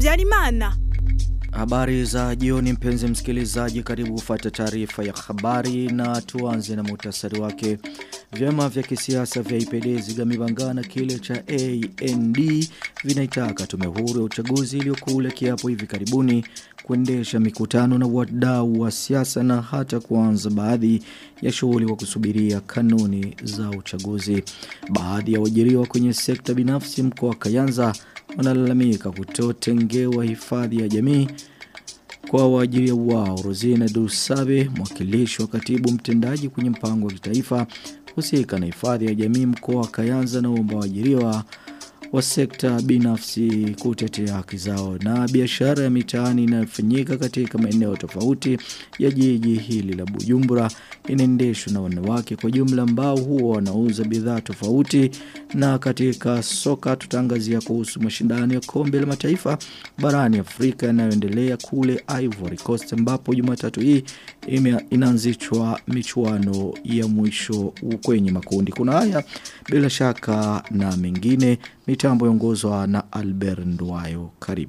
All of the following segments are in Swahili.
Habyarimana. Habari za jioni mpenzi msikilizaji, karibu kufuata taarifa ya habari na tuanze na muhtasari wake. Vyama vya kisiasa vya IPD zigamibangana kile cha AND vinaitaka tume huru ya uchaguzi iliyokula kiapo hivi karibuni kuendesha mikutano na wadau wa siasa na hata kuanza baadhi ya shughuli wa kusubiria kanuni za uchaguzi. Baadhi ya waajiriwa kwenye sekta binafsi mkoa wa Kayanza wanalalamika kutotengewa hifadhi ya jamii kwa waajiri wao. Rosina Dusabe, mwakilishi wa katibu mtendaji kwenye mpango wa kitaifa husika na hifadhi ya jamii mkoa wa Kayanza, na omba waajiriwa wa sekta binafsi kutetea haki zao. Na biashara ya mitaani inayofanyika katika maeneo tofauti ya jiji hili la Bujumbura inaendeshwa na wanawake kwa jumla ambao huwa wanauza bidhaa tofauti. Na katika soka tutangazia kuhusu mashindano ya kombe la mataifa barani Afrika yanayoendelea kule Ivory Coast, ambapo Jumatatu hii inaanzishwa michuano ya mwisho kwenye makundi. Kuna haya bila shaka na mengine. Mitambo yongozwa na Albert Ndwayo. Karibu.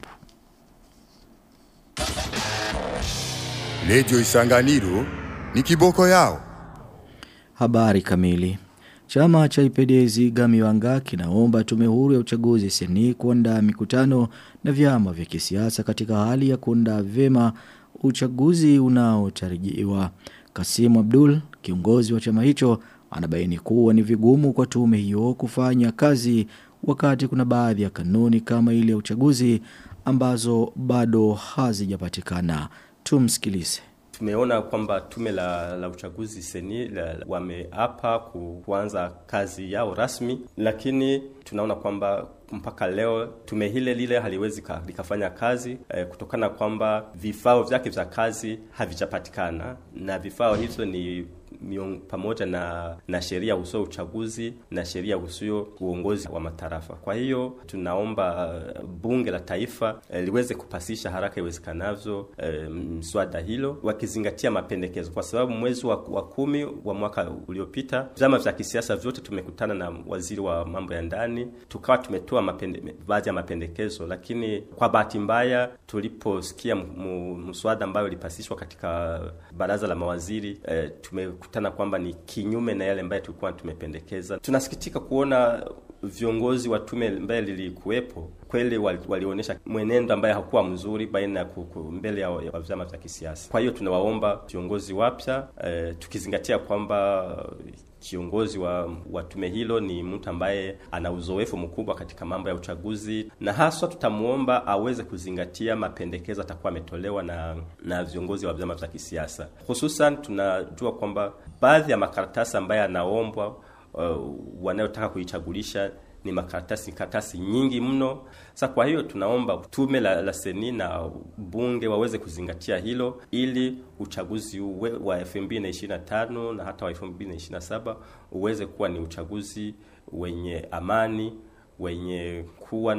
Radio Isanganiro ni kiboko yao. Habari kamili. Chama cha IPD zigamibanga kinaomba tume huru ya uchaguzi seni kuandaa mikutano na vyama vya kisiasa katika hali ya kuandaa vyema uchaguzi unaotarajiwa. Kasim Abdul, kiongozi wa chama hicho, anabaini kuwa ni vigumu kwa tume hiyo kufanya kazi wakati kuna baadhi ya kanuni kama ile ya uchaguzi ambazo bado hazijapatikana. Tumsikilize. Tumeona kwamba tume la uchaguzi seni wameapa kuanza kazi yao rasmi, lakini tunaona kwamba mpaka leo tume lile haliwezi likafanya kazi kutokana kwamba vifaa vyake vya kazi havijapatikana, na vifaa hizo ni pamoja na sheria usio uchaguzi na sheria usio uongozi wa matarafa. Kwa hiyo tunaomba bunge la taifa liweze kupasisha haraka iwezekanavyo mswada hilo, wakizingatia mapendekezo, kwa sababu mwezi wa 10 wa mwaka uliopita vyama vya kisiasa vyote tumekutana na waziri wa mambo ya ndani, tukawa tumetoa baadhi ya mapendekezo, lakini kwa bahati mbaya tuliposikia mswada ambao ulipasishwa katika baraza la mawaziri tumekutana kwamba ni kinyume na yale ambayo tulikuwa tumependekeza. Tunasikitika kuona viongozi wa tume ambaye lilikuwepo kweli walionyesha mwenendo ambaye hakuwa mzuri baina mbele ya vyama vya kisiasa. Kwa hiyo tunawaomba viongozi wapya, tukizingatia kwamba kiongozi wa tume hilo ni mtu ambaye ana uzoefu mkubwa katika mambo ya uchaguzi, na haswa tutamuomba aweze kuzingatia mapendekezo atakuwa ametolewa na viongozi wa vyama vya kisiasa. Hususan tunajua kwamba baadhi ya makaratasi ambaye anaombwa wanayotaka kuichagulisha ni karatasi nyingi mno. Sasa kwa hiyo tunaomba tume la seni na bunge waweze kuzingatia hilo, ili uchaguzi wa 2025 na hata wa 2027 uweze kuwa ni uchaguzi wenye amani, wenye kuwa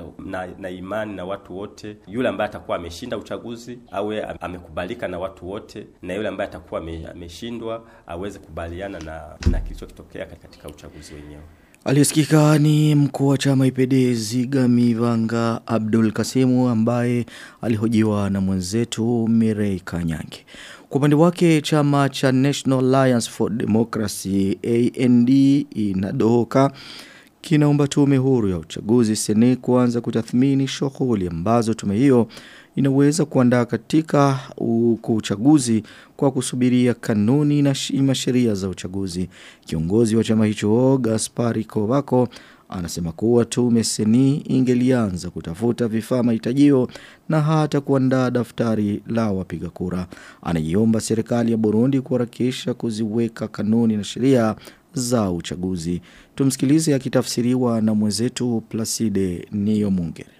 na imani na watu wote. Yule ambaye atakuwa ameshinda uchaguzi awe amekubalika na watu wote, na yule ambaye atakuwa ameshindwa aweze kubaliana na kilichotokea katika uchaguzi wenyewe. Aliyesikika ni mkuu wa chama IPD zigamibanga Abdul Kasimu, ambaye alihojiwa na mwenzetu Mirei Kanyange. Kwa upande wake chama cha National Alliance for Democracy AND inadohoka kinaomba tume huru ya uchaguzi seni kuanza kutathmini shughuli ambazo tume hiyo inaweza kuandaa katika uchaguzi kwa kusubiria kanuni na sheria za uchaguzi. Kiongozi wa chama hicho Gaspari Kovako anasema kuwa tume seni ingelianza kutafuta vifaa mahitajio na hata kuandaa daftari la wapiga kura. Anaiomba serikali ya Burundi kuharakisha kuziweka kanuni na sheria za uchaguzi. Tumsikilize akitafsiriwa na mwenzetu Placide Niyomungere.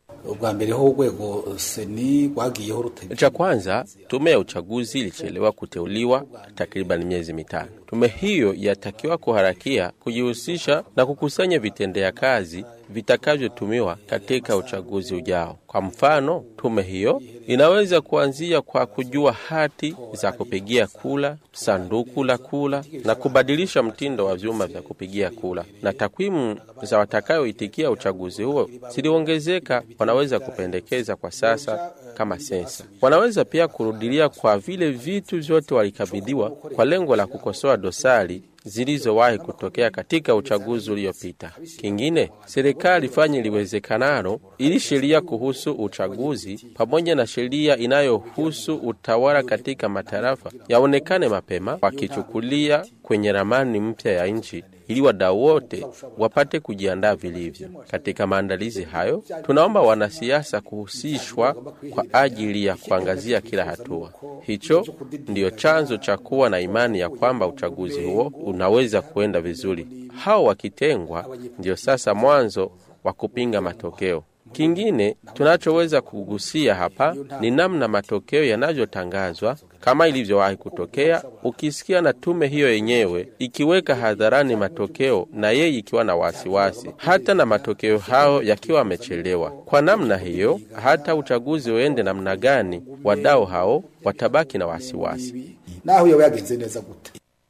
Cha kwanza, tume ya uchaguzi ilichelewa kuteuliwa takriban miezi 5. Tume hiyo yatakiwa kuharakia kujihusisha na kukusanya vitendea kazi vitakavyotumiwa katika uchaguzi ujao. Kwa mfano, tume hiyo inaweza kuanzia kwa kujua hati za kupigia kula, sanduku la kula na kubadilisha mtindo wa vyuma vya kupigia kula. Na takwimu za watakayoitikia uchaguzi huo ziliongezeka, wanaweza kupendekeza kwa sasa kama sensa. Wanaweza pia kurudilia kwa vile vitu vyote walikabidhiwa kwa lengo la kukosoa dosari zilizowahi kutokea katika uchaguzi uliopita. Kingine, serikali ifanye liwezekanalo ili sheria kuhusu uchaguzi pamoja na sheria inayohusu utawala katika matarafa yaonekane mapema, wakichukulia kwenye ramani mpya ya nchi ili wadau wote wapate kujiandaa vilivyo. Katika maandalizi hayo, tunaomba wanasiasa kuhusishwa kwa ajili ya kuangazia kila hatua. Hicho ndio chanzo cha kuwa na imani ya kwamba uchaguzi huo unaweza kuenda vizuri. Hao wakitengwa ndio sasa mwanzo wa kupinga matokeo. Kingine tunachoweza kugusia hapa ni namna matokeo yanavyotangazwa kama ilivyowahi kutokea. Ukisikia na tume hiyo yenyewe ikiweka hadharani matokeo na yeye ikiwa na wasiwasi, hata na matokeo hao yakiwa yamechelewa. Kwa namna hiyo, hata uchaguzi uende namna gani, wadau hao watabaki na wasiwasi. Na huyo yagenze neza gute.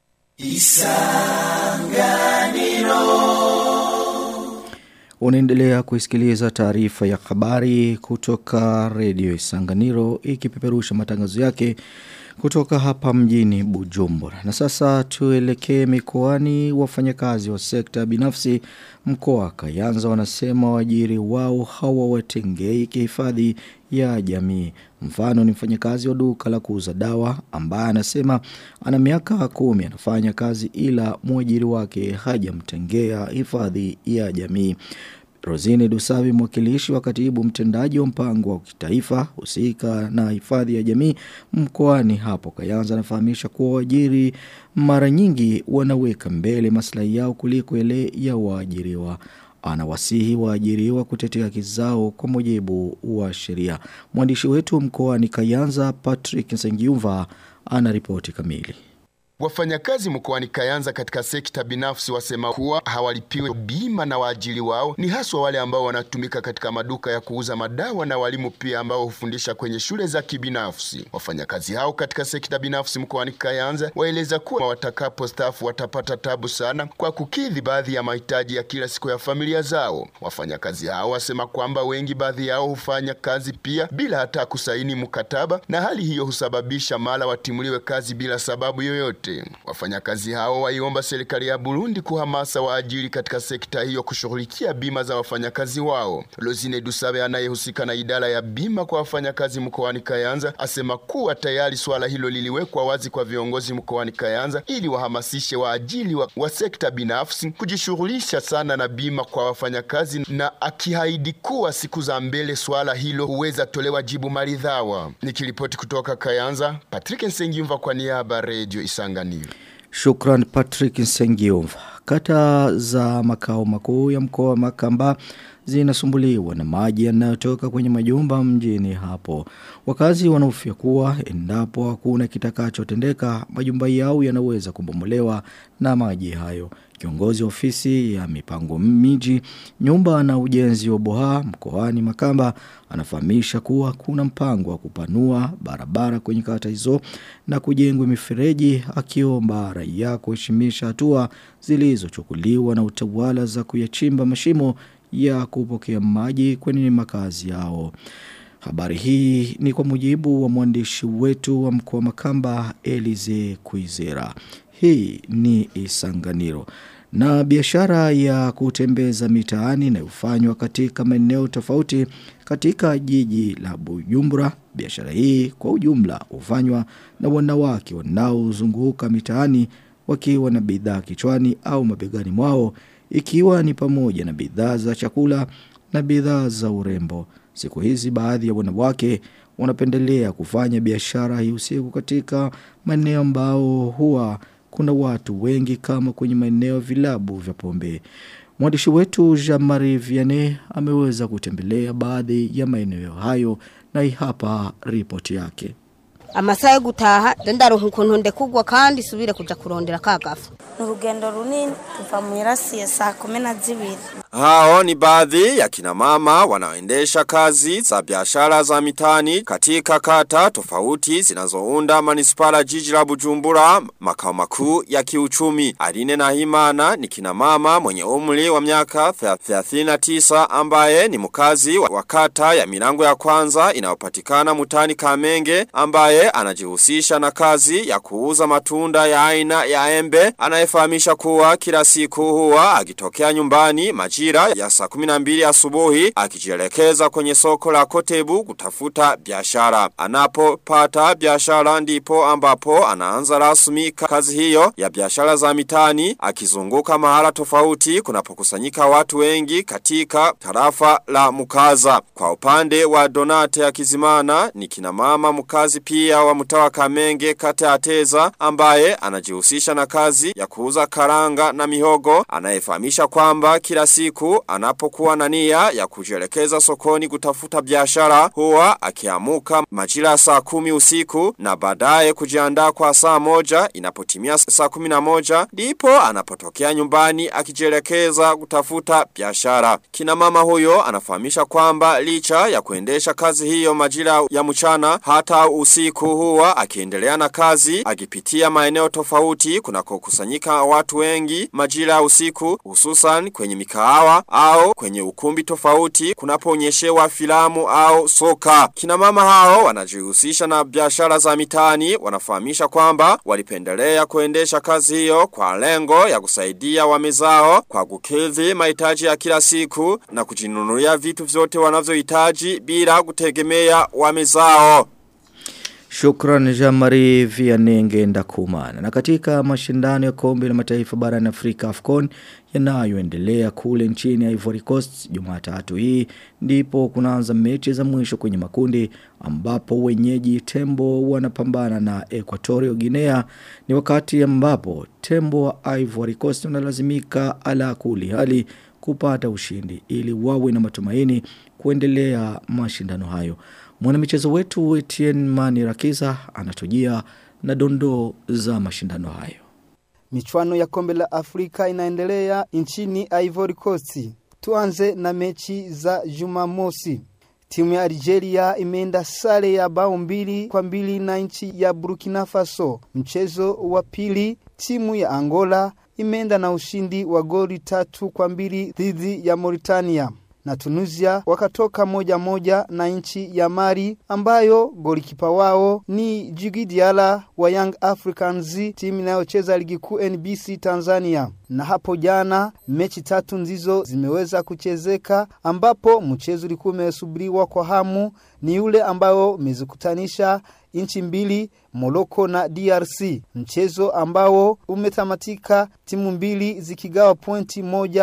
Unaendelea kusikiliza taarifa ya habari kutoka Radio Isanganiro ikipeperusha matangazo yake kutoka hapa mjini Bujumbura. Na sasa tuelekee mikoani. Wafanyakazi wa sekta binafsi mkoa wa Kayanza wanasema waajiri wao hawawatengei kihifadhi ya jamii. Mfano ni mfanyakazi wa duka la kuuza dawa ambaye anasema ana miaka 10 anafanya kazi ila mwajiri wake hajamtengea hifadhi ya jamii. Rosine Dusavi, mwakilishi wa katibu mtendaji wa mpango wa kitaifa husika na hifadhi ya jamii mkoani hapo Kayanza, anafahamisha kuwa waajiri mara nyingi wanaweka mbele maslahi yao kuliko ile ya waajiriwa. Anawasihi waajiriwa kutetea haki zao kwa mujibu wa sheria. Mwandishi wetu mkoani Kayanza Patrick Nsengiumva ana ripoti kamili. Wafanyakazi mkoani Kayanza katika sekta binafsi wasema kuwa hawalipiwe bima na waajiri wao, ni haswa wale ambao wanatumika katika maduka ya kuuza madawa na walimu pia ambao hufundisha kwenye shule za kibinafsi. Wafanyakazi hao katika sekta binafsi mkoani Kayanza waeleza kuwa watakapo stafu watapata tabu sana kwa kukidhi baadhi ya mahitaji ya kila siku ya familia zao. Wafanyakazi hao wasema kwamba wengi baadhi yao hufanya kazi pia bila hata kusaini mkataba, na hali hiyo husababisha mara watimuliwe kazi bila sababu yoyote. Wafanyakazi hao waiomba serikali ya Burundi kuhamasa waajiri katika sekta hiyo kushughulikia bima za wafanyakazi wao. Rosine Dusabe anayehusika na idara ya bima kwa wafanyakazi mkoani Kayanza asema kuwa tayari swala hilo liliwekwa wazi kwa viongozi mkoani Kayanza ili wahamasishe waajiri wa sekta binafsi kujishughulisha sana na bima kwa wafanyakazi, na akihaidi kuwa siku za mbele swala hilo huweza tolewa jibu maridhawa. Nikiripoti kutoka Kayanza, Patrick Nsengiumva kwa niaba ya Radio Isanganiro. Shukran Patrick Nsengiumva. Kata za makao makuu ya mkoa wa Makamba zinasumbuliwa na maji yanayotoka kwenye majumba mjini hapo. Wakazi wanahofia kuwa endapo hakuna kitakachotendeka, majumba yao yanaweza kubomolewa na maji hayo. Kiongozi ofisi ya mipango miji, nyumba na ujenzi wa Boha mkoani Makamba anafahamisha kuwa kuna mpango wa kupanua barabara kwenye kata hizo na kujengwa mifereji, akiomba raia kuheshimisha hatua zilizochukuliwa na utawala za kuyachimba mashimo ya kupokea maji kwenye makazi yao. Habari hii ni kwa mujibu wa mwandishi wetu wa mkoa wa Makamba Elize Kuizera. Hii ni Isanganiro. Na biashara ya kutembeza mitaani inayofanywa katika maeneo tofauti katika jiji la Bujumbura. Biashara hii kwa ujumla hufanywa na wanawake wanaozunguka mitaani wakiwa na bidhaa kichwani au mabegani mwao, ikiwa ni pamoja na bidhaa za chakula na bidhaa za urembo. Siku hizi baadhi ya wanawake wanapendelea kufanya biashara hii usiku katika maeneo ambao huwa kuna watu wengi kama kwenye maeneo vilabu vya pombe. Mwandishi wetu Jean-Marie Vianney ameweza kutembelea baadhi ya maeneo hayo na hii hapa ripoti yake. amasaha yo gutaha ndaronka ukuntu ndekugwa kandi subire kuja kurondera kagafu. Urugendo runini tuva mu irasi ya saa 12. Hao ni baadhi ya kina mama wanaoendesha kazi za biashara za mitani katika kata tofauti zinazounda manispaa jiji la Bujumbura, makao makuu ya kiuchumi. Aline Nahimana ni kina mama mwenye umri wa miaka 39 ambaye ni mkazi wa kata ya Milango ya Kwanza inayopatikana mutani Kamenge, ambaye anajihusisha na kazi ya kuuza matunda ya aina ya embe. Anayefahamisha kuwa kila siku huwa akitokea nyumbani majira ya saa 12 asubuhi akijielekeza kwenye soko la Kotebu kutafuta biashara. Anapopata biashara ndipo ambapo anaanza rasmi kazi hiyo ya biashara za mitani, akizunguka mahala tofauti kunapokusanyika watu wengi katika tarafa la Mukaza. Kwa upande wa Donate ya Kizimana ni kina mama mkazi pia wa mtawa Kamenge kata ya Teza, ambaye anajihusisha na kazi ya kuuza karanga na mihogo. Anayefahamisha kwamba kila siku anapokuwa na nia ya kujielekeza sokoni kutafuta biashara huwa akiamuka majira saa 10 usiku na baadaye kujiandaa kwa saa 1. Inapotimia saa 11 ndipo anapotokea nyumbani akijielekeza kutafuta biashara. Kina mama huyo anafahamisha kwamba licha ya kuendesha kazi hiyo majira ya mchana, hata usiku huwa akiendelea na kazi akipitia maeneo tofauti kunakokusanyika watu wengi majira ya usiku, hususan kwenye mikahawa au kwenye ukumbi tofauti kunapoonyeshewa filamu au soka. Kina mama hao wanajihusisha na biashara za mitani wanafahamisha kwamba walipendelea kuendesha kazi hiyo kwa lengo ya kusaidia wamezao kwa kukidhi mahitaji ya kila siku na kujinunulia vitu vyote wanavyohitaji bila kutegemea wamezao. Shukran Jamari Vianenge Ndakumana. Na katika mashindano ya kombe la mataifa barani Afrika AFCON yanayoendelea kule nchini Ivory Coast, Jumatatu hii ndipo kunaanza mechi za mwisho kwenye makundi, ambapo wenyeji Tembo wanapambana na Equatorial Guinea. Ni wakati ambapo Tembo wa Ivory Coast wanalazimika ala kuli hali kupata ushindi ili wawe na matumaini kuendelea mashindano hayo. Mwanamichezo wetu Etienne Manirakiza anatujia na dondoo za mashindano hayo. Michuano ya kombe la Afrika inaendelea nchini Ivory Coast. Tuanze na mechi za Jumamosi. Timu ya Algeria imeenda sare ya bao 2-2 na nchi ya Burkina Faso. Mchezo wa pili, timu ya Angola imeenda na ushindi wa goli 3-2 dhidi ya Mauritania. Na Tunisia wakatoka 1-1 na nchi ya Mali, ambayo golikipa wao ni Djigui Diarra wa Young Africans, timu inayocheza ligi kuu NBC Tanzania. Na hapo jana mechi 3 ndizo zimeweza kuchezeka, ambapo mchezo ulikuwa umesubiriwa kwa hamu ni ule ambao umezikutanisha nchi mbili, Morocco na DRC. Mchezo ambao umetamatika timu mbili zikigawa pointi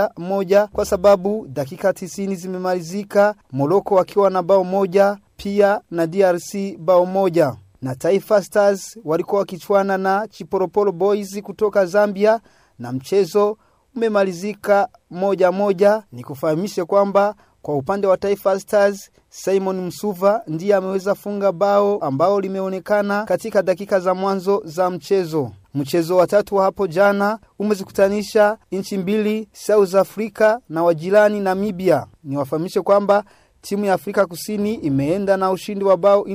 1-1 kwa sababu dakika 90 zimemalizika, Morocco wakiwa na bao 1 pia na DRC bao 1. Na Taifa Stars walikuwa wakichuana na Chiporopolo Boys kutoka Zambia na mchezo umemalizika 1-1. Ni kufahamisha kwamba kwa upande wa Taifa Stars, Simon Msuva ndiye ameweza funga bao ambao limeonekana katika dakika za mwanzo za mchezo. Mchezo wa tatu hapo jana umezikutanisha nchi mbili, South Africa na wajirani Namibia. Ni wafahamishe kwamba timu ya Afrika Kusini imeenda na ushindi wa bao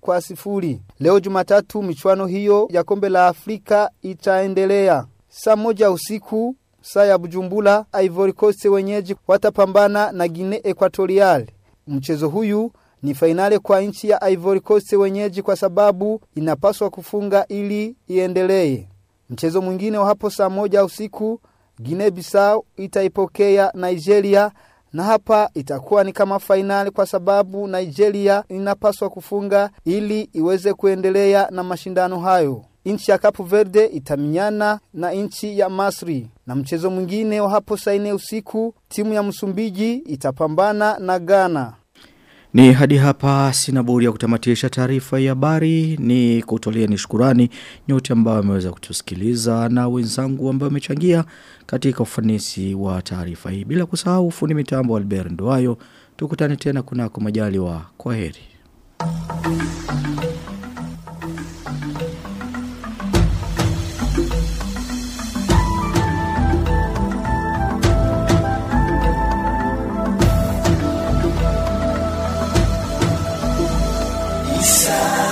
4-0. Leo Jumatatu michuano hiyo ya kombe la Afrika itaendelea. Saa 1 usiku saa ya Bujumbura, Ivory Coast wenyeji watapambana na Guinea Equatorial. Mchezo huyu ni finale kwa nchi ya Ivory Coast wenyeji kwa sababu inapaswa kufunga ili iendelee. Mchezo mwingine wa hapo saa 1 usiku, Guinea Bissau itaipokea Nigeria, na hapa itakuwa ni kama finale kwa sababu Nigeria inapaswa kufunga ili iweze kuendelea na mashindano hayo. Nchi ya Cape Verde itaminyana na nchi ya Masri. Na mchezo mwingine wa hapo saa 4 usiku, timu ya Msumbiji itapambana na Ghana. Ni hadi hapa sina budi ya kutamatisha taarifa ya habari. Ni kutolea ni shukurani nyote ambao wameweza kutusikiliza na wenzangu ambao wamechangia katika ufanisi wa taarifa hii. Bila kusahau fundi mitambo Albert Ndoayo. Tukutane tena kunako majaliwa. Kwaheri. Isa